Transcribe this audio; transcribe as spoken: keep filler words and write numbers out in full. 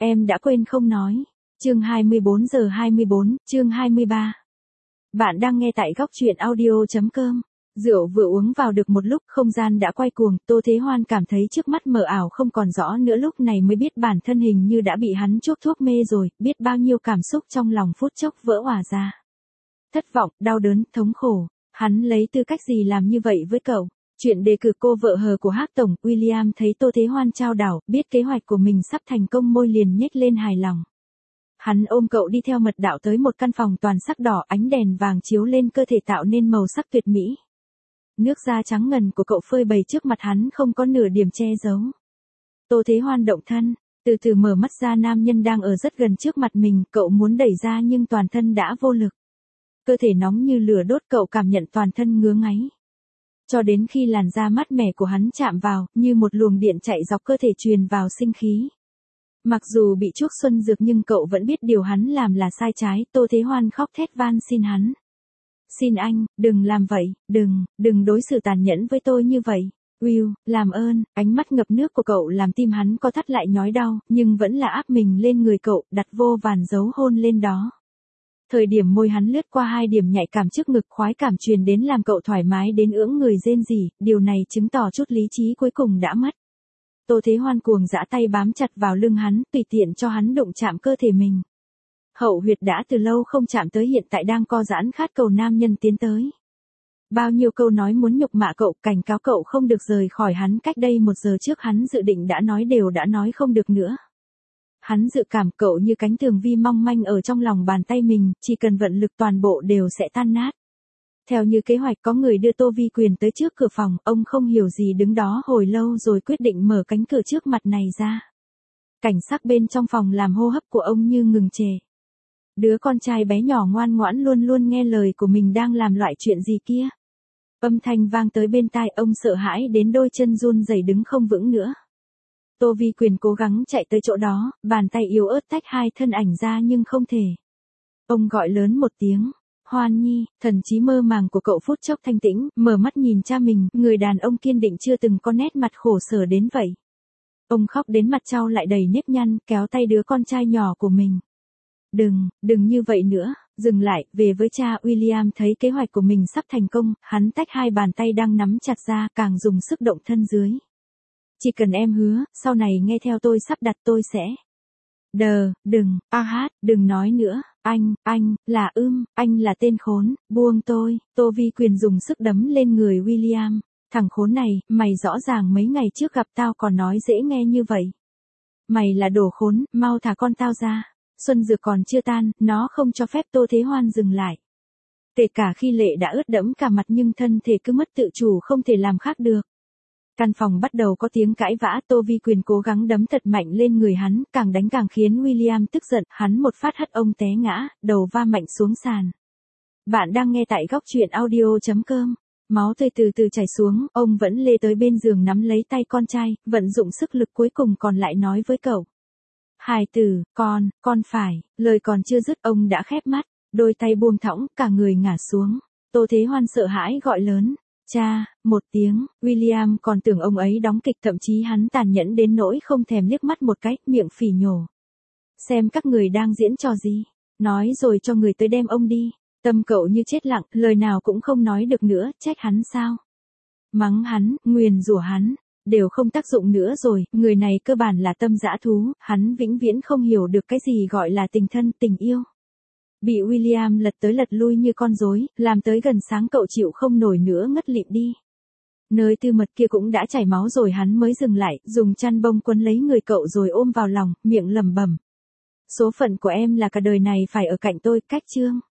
Em đã quên không nói. Chương hai mươi bốn giờ hai mươi bốn, chương hai mươi ba. Bạn đang nghe tại góc truyện audio.com. Rượu vừa uống vào được một lúc, không gian đã quay cuồng, Tô Thế Hoan cảm thấy trước mắt mờ ảo không còn rõ nữa, lúc này mới biết bản thân hình như đã bị hắn chuốc thuốc mê rồi, biết bao nhiêu cảm xúc trong lòng phút chốc vỡ òa ra. Thất vọng, đau đớn, thống khổ, hắn lấy tư cách gì làm như vậy với cậu? Chuyện đề cử cô vợ hờ của Hắc Tổng, William thấy Tô Thế Hoan trao đảo, biết kế hoạch của mình sắp thành công, môi liền nhếch lên hài lòng. Hắn ôm cậu đi theo mật đạo tới một căn phòng toàn sắc đỏ, ánh đèn vàng chiếu lên cơ thể tạo nên màu sắc tuyệt mỹ. Nước da trắng ngần của cậu phơi bày trước mặt hắn không có nửa điểm che giấu. Tô Thế Hoan động thân, từ từ mở mắt ra, nam nhân đang ở rất gần trước mặt mình, cậu muốn đẩy ra nhưng toàn thân đã vô lực. Cơ thể nóng như lửa đốt, cậu cảm nhận toàn thân ngứa ngáy. Cho đến khi làn da mát mẻ của hắn chạm vào, như một luồng điện chạy dọc cơ thể truyền vào sinh khí. Mặc dù bị chuốc xuân dược nhưng cậu vẫn biết điều hắn làm là sai trái, Tô Thế Hoan khóc thét van xin hắn. Xin anh, đừng làm vậy, đừng, đừng đối xử tàn nhẫn với tôi như vậy. Will, làm ơn, ánh mắt ngập nước của cậu làm tim hắn co thắt lại nhói đau, nhưng vẫn là áp mình lên người cậu, đặt vô vàn dấu hôn lên đó. Thời điểm môi hắn lướt qua hai điểm nhạy cảm trước ngực, khoái cảm truyền đến làm cậu thoải mái đến ưỡng người rên rỉ, điều này chứng tỏ chút lý trí cuối cùng đã mất. Tô Thế Hoan cuồng dã tay bám chặt vào lưng hắn, tùy tiện cho hắn đụng chạm cơ thể mình. Hậu huyệt đã từ lâu không chạm tới hiện tại đang co giãn khát cầu nam nhân tiến tới. Bao nhiêu câu nói muốn nhục mạ cậu, cảnh cáo cậu không được rời khỏi hắn, cách đây một giờ trước hắn dự định đã nói đều đã nói không được nữa. Hắn dự cảm cậu như cánh tường vi mong manh ở trong lòng bàn tay mình, chỉ cần vận lực toàn bộ đều sẽ tan nát. Theo như kế hoạch, có người đưa Tô Vi Quyền tới trước cửa phòng, ông không hiểu gì đứng đó hồi lâu rồi quyết định mở cánh cửa trước mặt này ra. Cảnh sắc bên trong phòng làm hô hấp của ông như ngừng trệ. Đứa con trai bé nhỏ ngoan ngoãn luôn luôn nghe lời của mình đang làm loại chuyện gì kia. Âm thanh vang tới bên tai, ông sợ hãi đến đôi chân run rẩy đứng không vững nữa. Tô Vi Quyền cố gắng chạy tới chỗ đó, bàn tay yếu ớt tách hai thân ảnh ra nhưng không thể. Ông gọi lớn một tiếng, Hoan Nhi, thần trí mơ màng của cậu phút chốc thanh tĩnh, mở mắt nhìn cha mình, người đàn ông kiên định chưa từng có nét mặt khổ sở đến vậy. Ông khóc đến mặt trao lại đầy nếp nhăn, kéo tay đứa con trai nhỏ của mình. Đừng, đừng như vậy nữa, dừng lại, về với cha. William thấy kế hoạch của mình sắp thành công, hắn tách hai bàn tay đang nắm chặt ra, càng dùng sức động thân dưới. Chỉ cần em hứa, sau này nghe theo tôi sắp đặt tôi sẽ. Đờ, đừng, a hát, đừng nói nữa, anh, anh, là ưm, anh là tên khốn, buông tôi. Tô Vi Quyền dùng sức đấm lên người William. Thằng khốn này, mày rõ ràng mấy ngày trước gặp tao còn nói dễ nghe như vậy. Mày là đồ khốn, mau thả con tao ra. Xuân dược còn chưa tan, nó không cho phép Tô Thế Hoan dừng lại. Kể cả khi lệ đã ướt đẫm cả mặt nhưng thân thể cứ mất tự chủ không thể làm khác được. Căn phòng bắt đầu có tiếng cãi vã, Tô Vi Quyền cố gắng đấm thật mạnh lên người hắn, càng đánh càng khiến William tức giận, hắn một phát hất ông té ngã, đầu va mạnh xuống sàn. Bạn đang nghe tại góc truyện audio.com. Máu tươi từ từ chảy xuống, ông vẫn lê tới bên giường nắm lấy tay con trai, vận dụng sức lực cuối cùng còn lại nói với cậu. Hài tử, con, con phải, lời còn chưa dứt ông đã khép mắt, đôi tay buông thõng, cả người ngả xuống. Tô Thế Hoan sợ hãi gọi lớn. Cha, một tiếng, William còn tưởng ông ấy đóng kịch, thậm chí hắn tàn nhẫn đến nỗi không thèm liếc mắt một cái, miệng phỉ nhổ. Xem các người đang diễn trò gì, nói rồi cho người tới đem ông đi. Tâm cậu như chết lặng, lời nào cũng không nói được nữa, trách hắn sao. Mắng hắn, nguyền rủa hắn, đều không tác dụng nữa rồi, người này cơ bản là tâm dã thú, hắn vĩnh viễn không hiểu được cái gì gọi là tình thân, tình yêu. Bị William lật tới lật lui như con rối, làm tới gần sáng cậu chịu không nổi nữa ngất lịm đi. Nơi tư mật kia cũng đã chảy máu rồi hắn mới dừng lại, dùng chăn bông quấn lấy người cậu rồi ôm vào lòng, miệng lẩm bẩm. Số phận của em là cả đời này phải ở cạnh tôi, cách chương.